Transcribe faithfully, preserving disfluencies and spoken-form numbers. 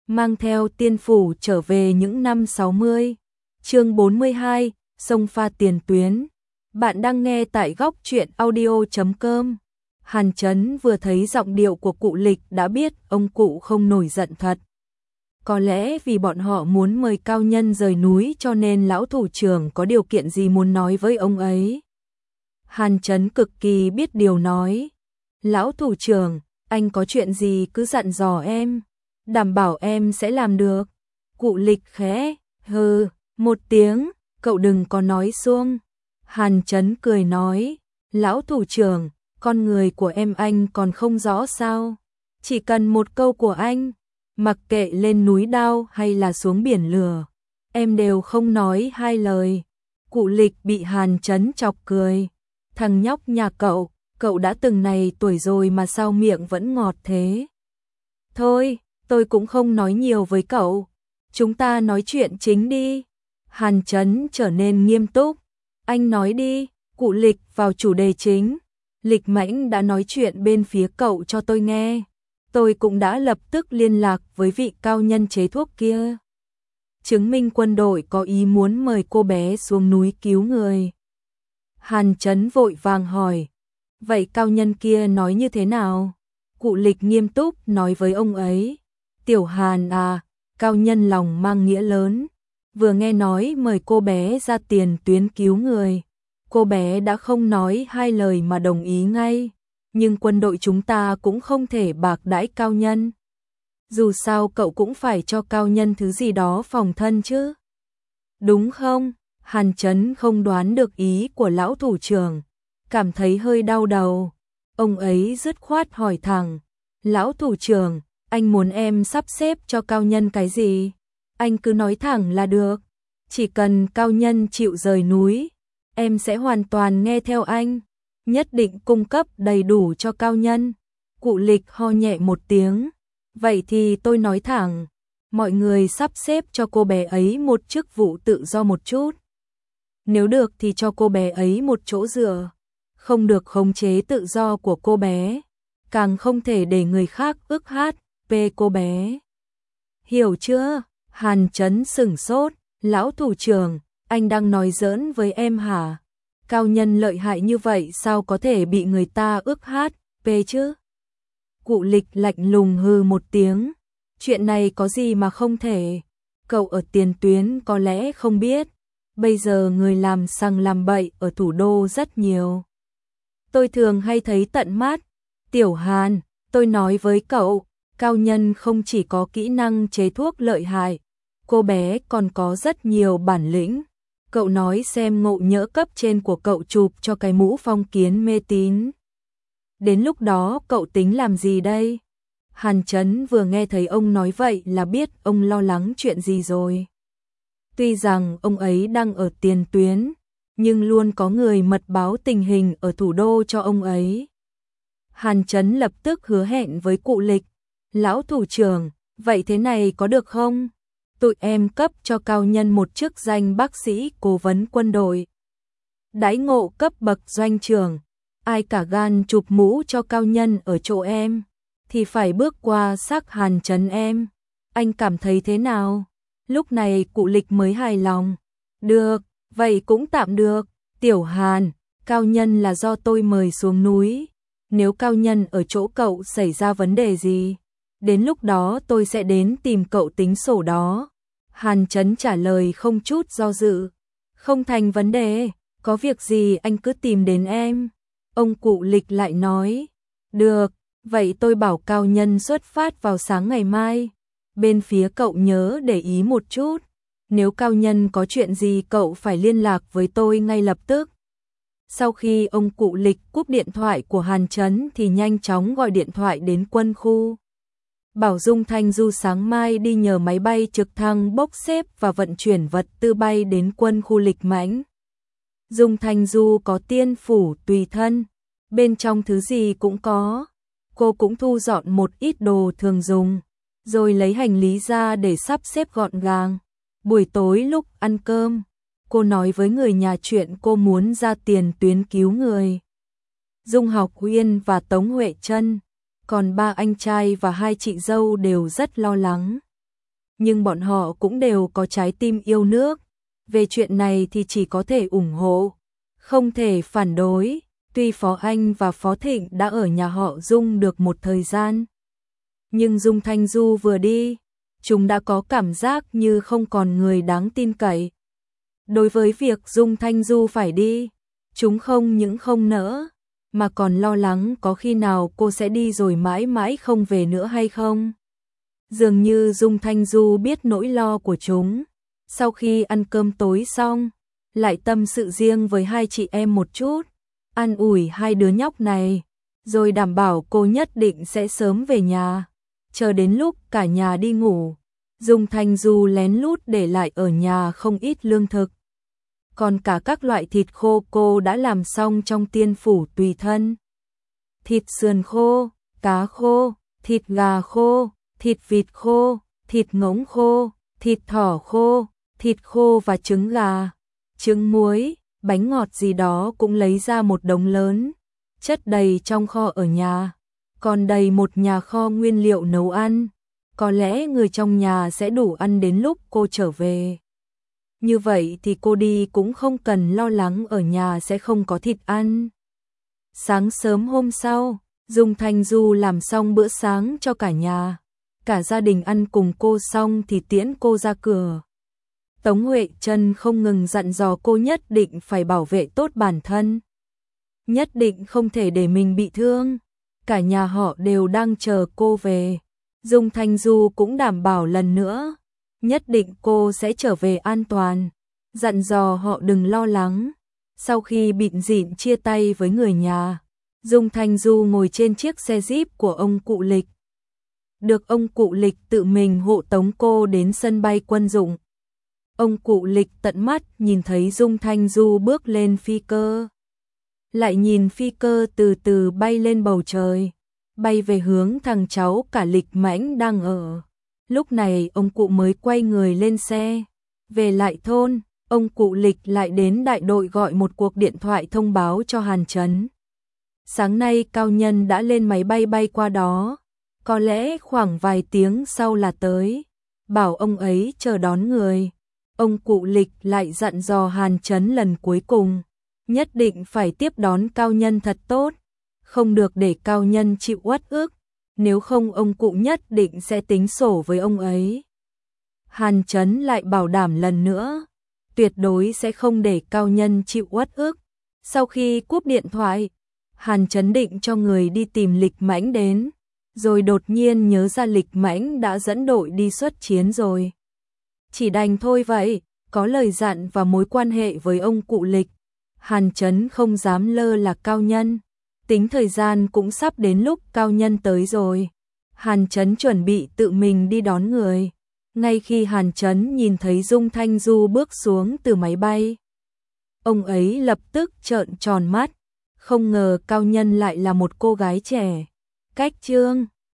mang theo tiên phủ trở về những năm sáu mươi. Chương bốn mươi hai, sông pha tiền tuyến. Bạn đang nghe tại góc truyện audio chấm com. Hàn Chấn vừa thấy giọng điệu của cụ Lịch đã biết ông cụ không nổi giận thật. Có lẽ vì bọn họ muốn mời cao nhân rời núi cho nên lão thủ trưởng có điều kiện gì muốn nói với ông ấy. Hàn Chấn cực kỳ biết điều nói. Lão thủ trưởng, anh có chuyện gì cứ dặn dò em, đảm bảo em sẽ làm được. Cụ Lịch khẽ, hừ, một tiếng, cậu đừng có nói suông. Hàn Chấn cười nói, lão thủ trưởng, con người của em anh còn không rõ sao. Chỉ cần một câu của anh, mặc kệ lên núi đao hay là xuống biển lửa, em đều không nói hai lời. Cụ Lịch bị Hàn Chấn chọc cười. Thằng nhóc nhà cậu, cậu đã từng này tuổi rồi mà sao miệng vẫn ngọt thế. Thôi, tôi cũng không nói nhiều với cậu. Chúng ta nói chuyện chính đi. Hàn Chấn trở nên nghiêm túc. Anh nói đi, cụ Lịch vào chủ đề chính. Lịch Mãnh đã nói chuyện bên phía cậu cho tôi nghe. Tôi cũng đã lập tức liên lạc với vị cao nhân chế thuốc kia. Chứng minh quân đội có ý muốn mời cô bé xuống núi cứu người. Hàn Chấn vội vàng hỏi. Vậy cao nhân kia nói như thế nào? Cụ Lịch nghiêm túc nói với ông ấy. Tiểu Hàn à, cao nhân lòng mang nghĩa lớn. Vừa nghe nói mời cô bé ra tiền tuyến cứu người. Cô bé đã không nói hai lời mà đồng ý ngay. Nhưng quân đội chúng ta cũng không thể bạc đãi cao nhân. Dù sao cậu cũng phải cho cao nhân thứ gì đó phòng thân chứ. Đúng không? Hàn Chấn không đoán được ý của lão thủ trưởng. Cảm thấy hơi đau đầu. Ông ấy dứt khoát hỏi thẳng. Lão thủ trưởng, anh muốn em sắp xếp cho cao nhân cái gì? Anh cứ nói thẳng là được. Chỉ cần cao nhân chịu rời núi, em sẽ hoàn toàn nghe theo anh. Nhất định cung cấp đầy đủ cho cao nhân. Cụ Lịch ho nhẹ một tiếng. Vậy thì tôi nói thẳng. Mọi người sắp xếp cho cô bé ấy một chức vụ tự do một chút. Nếu được thì cho cô bé ấy một chỗ dựa. Không được khống chế tự do của cô bé. Càng không thể để người khác ức hát về cô bé. Hiểu chưa? Hàn Chấn sửng sốt. Lão thủ trưởng, anh đang nói giỡn với em hả? Cao nhân lợi hại như vậy sao có thể bị người ta ức hát về chứ? Cụ Lịch lạnh lùng hừ một tiếng. Chuyện này có gì mà không thể? Cậu ở tiền tuyến có lẽ không biết. Bây giờ người làm sằng làm bậy ở thủ đô rất nhiều. Tôi thường hay thấy tận mắt. Tiểu Hàn, tôi nói với cậu, cao nhân không chỉ có kỹ năng chế thuốc lợi hại, cô bé còn có rất nhiều bản lĩnh. Cậu nói xem ngộ nhỡ cấp trên của cậu chụp cho cái mũ phong kiến mê tín. Đến lúc đó cậu tính làm gì đây? Hàn Chấn vừa nghe thấy ông nói vậy là biết ông lo lắng chuyện gì rồi. Tuy rằng ông ấy đang ở tiền tuyến, nhưng luôn có người mật báo tình hình ở thủ đô cho ông ấy. Hàn Chấn lập tức hứa hẹn với cụ Lịch. Lão thủ trưởng, vậy thế này có được không? Tụi em cấp cho cao nhân một chức danh bác sĩ cố vấn quân đội. Đãi ngộ cấp bậc doanh trưởng. Ai cả gan chụp mũ cho cao nhân ở chỗ em, thì phải bước qua xác Hàn Chấn em. Anh cảm thấy thế nào? Lúc này cụ Lịch mới hài lòng. Được, vậy cũng tạm được. Tiểu Hàn, cao nhân là do tôi mời xuống núi. Nếu cao nhân ở chỗ cậu xảy ra vấn đề gì, đến lúc đó tôi sẽ đến tìm cậu tính sổ đó. Hàn Chấn trả lời không chút do dự. Không thành vấn đề, có việc gì anh cứ tìm đến em. Ông cụ Lịch lại nói. Được, vậy tôi bảo cao nhân xuất phát vào sáng ngày mai. Bên phía cậu nhớ để ý một chút. Nếu cao nhân có chuyện gì cậu phải liên lạc với tôi ngay lập tức. Sau khi ông cụ Lịch cúp điện thoại của Hàn Chấn thì nhanh chóng gọi điện thoại đến quân khu. Bảo Dung Thanh Du sáng mai đi nhờ máy bay trực thăng bốc xếp và vận chuyển vật tư bay đến quân khu Lịch Mãnh. Dung Thanh Du có tiên phủ tùy thân, bên trong thứ gì cũng có. Cô cũng thu dọn một ít đồ thường dùng, rồi lấy hành lý ra để sắp xếp gọn gàng. Buổi tối lúc ăn cơm, cô nói với người nhà chuyện cô muốn ra tiền tuyến cứu người. Dung Học Uyên và Tống Huệ Trân, còn ba anh trai và hai chị dâu đều rất lo lắng. nhưng bọn họ cũng đều có trái tim yêu nước. Về chuyện này thì chỉ có thể ủng hộ, không thể phản đối. Tuy Phó Anh và Phó Thịnh đã ở nhà họ Dung được một thời gian, nhưng Dung Thanh Du vừa đi, chúng đã có cảm giác như không còn người đáng tin cậy. Đối với việc Dung Thanh Du phải đi, chúng không những không nỡ, mà còn lo lắng có khi nào cô sẽ đi rồi mãi mãi không về nữa hay không. Dường như Dung Thanh Du biết nỗi lo của chúng. Sau khi ăn cơm tối xong, lại tâm sự riêng với hai chị em một chút, an ủi hai đứa nhóc này, rồi đảm bảo cô nhất định sẽ sớm về nhà. Chờ đến lúc cả nhà đi ngủ, Dung Thanh Du lén lút để lại ở nhà không ít lương thực. Còn cả các loại thịt khô cô đã làm xong trong tiên phủ tùy thân. Thịt sườn khô, cá khô, thịt gà khô, thịt vịt khô, thịt ngỗng khô, thịt thỏ khô, thịt khô và trứng gà, trứng muối, bánh ngọt gì đó cũng lấy ra một đống lớn, chất đầy trong kho ở nhà, còn đầy một nhà kho nguyên liệu nấu ăn. Có lẽ người trong nhà sẽ đủ ăn đến lúc cô trở về. Như vậy thì cô đi cũng không cần lo lắng ở nhà sẽ không có thịt ăn. Sáng sớm hôm sau, Dung Thanh Du làm xong bữa sáng cho cả nhà. Cả gia đình ăn cùng cô xong thì tiễn cô ra cửa. Tống Huệ Trân không ngừng dặn dò cô nhất định phải bảo vệ tốt bản thân. Nhất định không thể để mình bị thương. Cả nhà họ đều đang chờ cô về. Dung Thanh Du cũng đảm bảo lần nữa, nhất định cô sẽ trở về an toàn, dặn dò họ đừng lo lắng. Sau khi bịn dịn chia tay với người nhà, Dung Thanh Du ngồi trên chiếc xe Jeep của ông cụ Lịch. Được ông cụ Lịch tự mình hộ tống cô đến sân bay quân dụng. Ông cụ Lịch tận mắt nhìn thấy Dung Thanh Du bước lên phi cơ. Lại nhìn phi cơ từ từ bay lên bầu trời, bay về hướng thằng cháu cả Lịch Mãnh đang ở. Lúc này ông cụ mới quay người lên xe. Về lại thôn, ông cụ Lịch lại đến đại đội gọi một cuộc điện thoại thông báo cho Hàn Chấn. Sáng nay Cao Nhân đã lên máy bay bay qua đó, có lẽ khoảng vài tiếng sau là tới, bảo ông ấy chờ đón người. Ông cụ Lịch lại dặn dò Hàn Chấn lần cuối cùng, nhất định phải tiếp đón Cao Nhân thật tốt, không được để Cao Nhân chịu uất ức, nếu không ông cụ nhất định sẽ tính sổ với ông ấy. Hàn Chấn lại bảo đảm lần nữa, tuyệt đối sẽ không để Cao Nhân chịu uất ức. Sau khi cúp điện thoại, Hàn Chấn định cho người đi tìm Lịch Mãnh đến, rồi đột nhiên nhớ ra Lịch Mãnh đã dẫn đội đi xuất chiến rồi. Chỉ đành thôi vậy, có lời dặn và mối quan hệ với ông cụ Lịch, Hàn Chấn không dám lơ là Cao Nhân. Tính thời gian cũng sắp đến lúc Cao Nhân tới rồi. Hàn Chấn chuẩn bị tự mình đi đón người. Ngay khi Hàn Chấn nhìn thấy Dung Thanh Du bước xuống từ máy bay, ông ấy lập tức trợn tròn mắt, không ngờ Cao Nhân lại là một cô gái trẻ. Cách Trương